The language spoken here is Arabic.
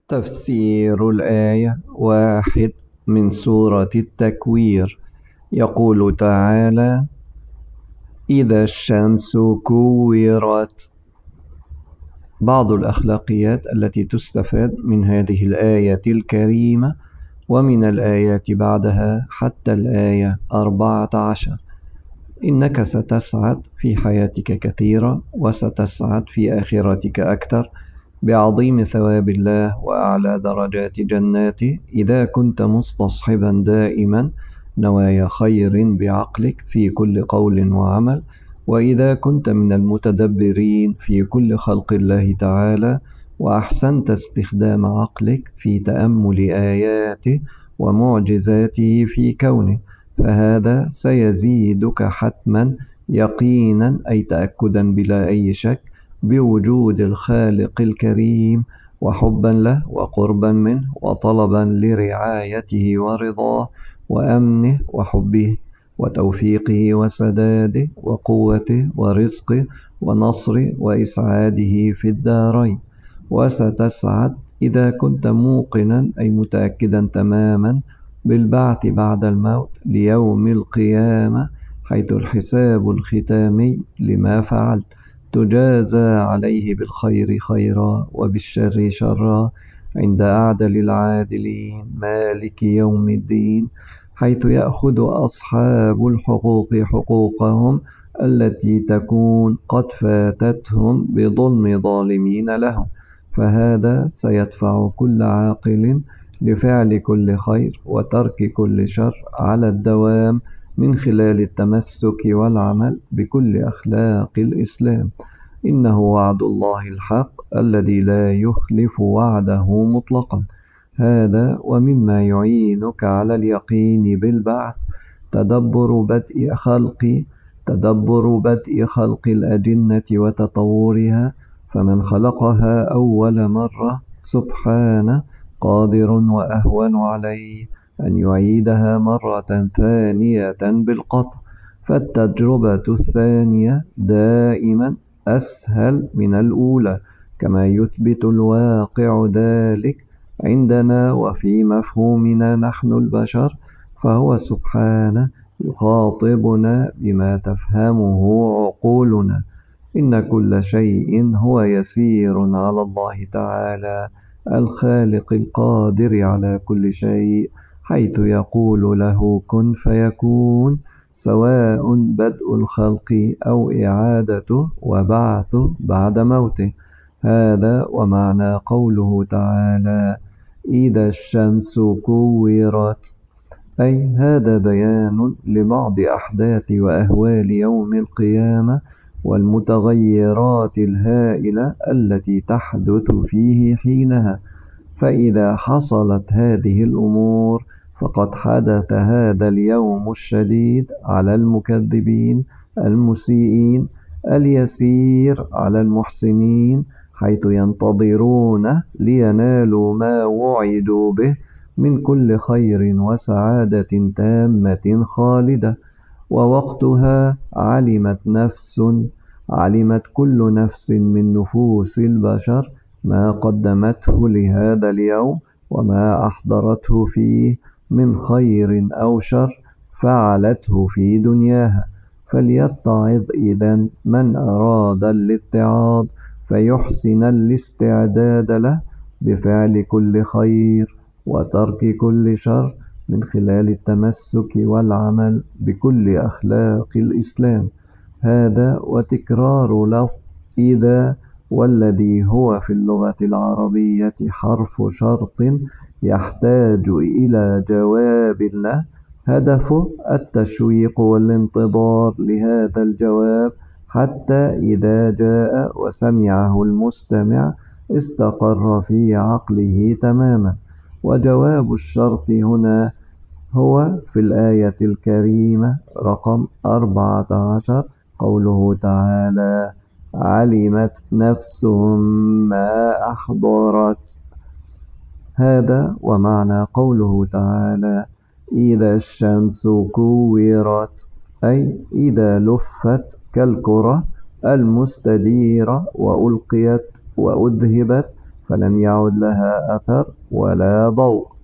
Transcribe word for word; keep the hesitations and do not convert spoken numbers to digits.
تفسير الآية واحد من سورة التكوير. يقول تعالى: إذا الشمس كورت. بعض الأخلاقيات التي تستفاد من هذه الآية الكريمة ومن الآيات بعدها حتى الآية أربعة عشر: إنك ستسعد في حياتك كثيرا، وستسعد في آخرتك أكثر بعظيم ثواب الله وأعلى درجات جناته إذا كنت مستصحبا دائما نوايا خير بعقلك في كل قول وعمل، وإذا كنت من المتدبرين في كل خلق الله تعالى، وأحسنت استخدام عقلك في تأمل آياته ومعجزاته في كونه، فهذا سيزيدك حتما يقينا، أي تأكدا بلا أي شك، بوجود الخالق الكريم، وحبا له وقربا منه وطلبا لرعايته ورضاه وأمنه وحبه وتوفيقه وسداده وقوته ورزقه ونصره وإسعاده في الدارين. وستسعد إذا كنت موقنا، أي متأكدا تماما، بالبعث بعد الموت ليوم القيامة، حيث الحساب الختامي لما فعلت، تجازى عليه بالخير خيرا وبالشر شرا عند أعدل العادلين مالك يوم الدين، حيث يأخذ أصحاب الحقوق حقوقهم التي تكون قد فاتتهم بظلم ظالمين لهم، فهذا سيدفع كل عاقل لفعل كل خير وترك كل شر على الدوام من خلال التمسك والعمل بكل أخلاق الإسلام. إنه وعد الله الحق الذي لا يخلف وعده مطلقا. هذا ومما يعينك على اليقين بالبعث تدبر بدء خلق تدبر بدء خلق الأجنة وتطورها، فمن خلقها أول مرة سبحانه قادر وأهون عليه أن يعيدها مرة ثانية بالقطع، فالتجربة الثانية دائما أسهل من الأولى، كما يثبت الواقع ذلك عندنا وفي مفهومنا نحن البشر، فهو سبحانه يخاطبنا بما تفهمه عقولنا. إن كل شيء هو يسير على الله تعالى الخالق القادر على كل شيء، حيث يقول له كن فيكون، سواء بدء الخلق أو إعادته وبعثه بعد موته. هذا ومعنى قوله تعالى: إذا الشمس كورت، أي هذا بيان لبعض أحداث وأهوال يوم القيامة والمتغيرات الهائلة التي تحدث فيه حينها، فإذا حصلت هذه الأمور فقد حدث هذا اليوم الشديد على المكذبين المسيئين، اليسير على المحسنين، حيث ينتظرون لينالوا ما وعدوا به من كل خير وسعادة تامة خالدة. ووقتها علمت نفس علمت كل نفس من نفوس البشر ما قدمته لهذا اليوم وما أحضرته فيه من خير أو شر فعلته في دنياها، فليتعظ إذن من أراد الاتعاظ فيحسن الاستعداد له بفعل كل خير وترك كل شر من خلال التمسك والعمل بكل أخلاق الإسلام. هذا وتكرار لفظ إذا، والذي هو في اللغة العربية حرف شرط يحتاج إلى جواب له، هدفه التشويق والانتظار لهذا الجواب، حتى إذا جاء وسمعه المستمع استقر في عقله تماما. وجواب الشرط هنا هو في الآية الكريمة رقم أربعة عشر، قوله تعالى: علمت نفس ما أحضرت. هذا ومعنى قوله تعالى: إذا الشمس كورت، أي إذا لفت كالكرة المستديرة وألقيت وأذهبت، فلم يعد لها أثر ولا ضوء.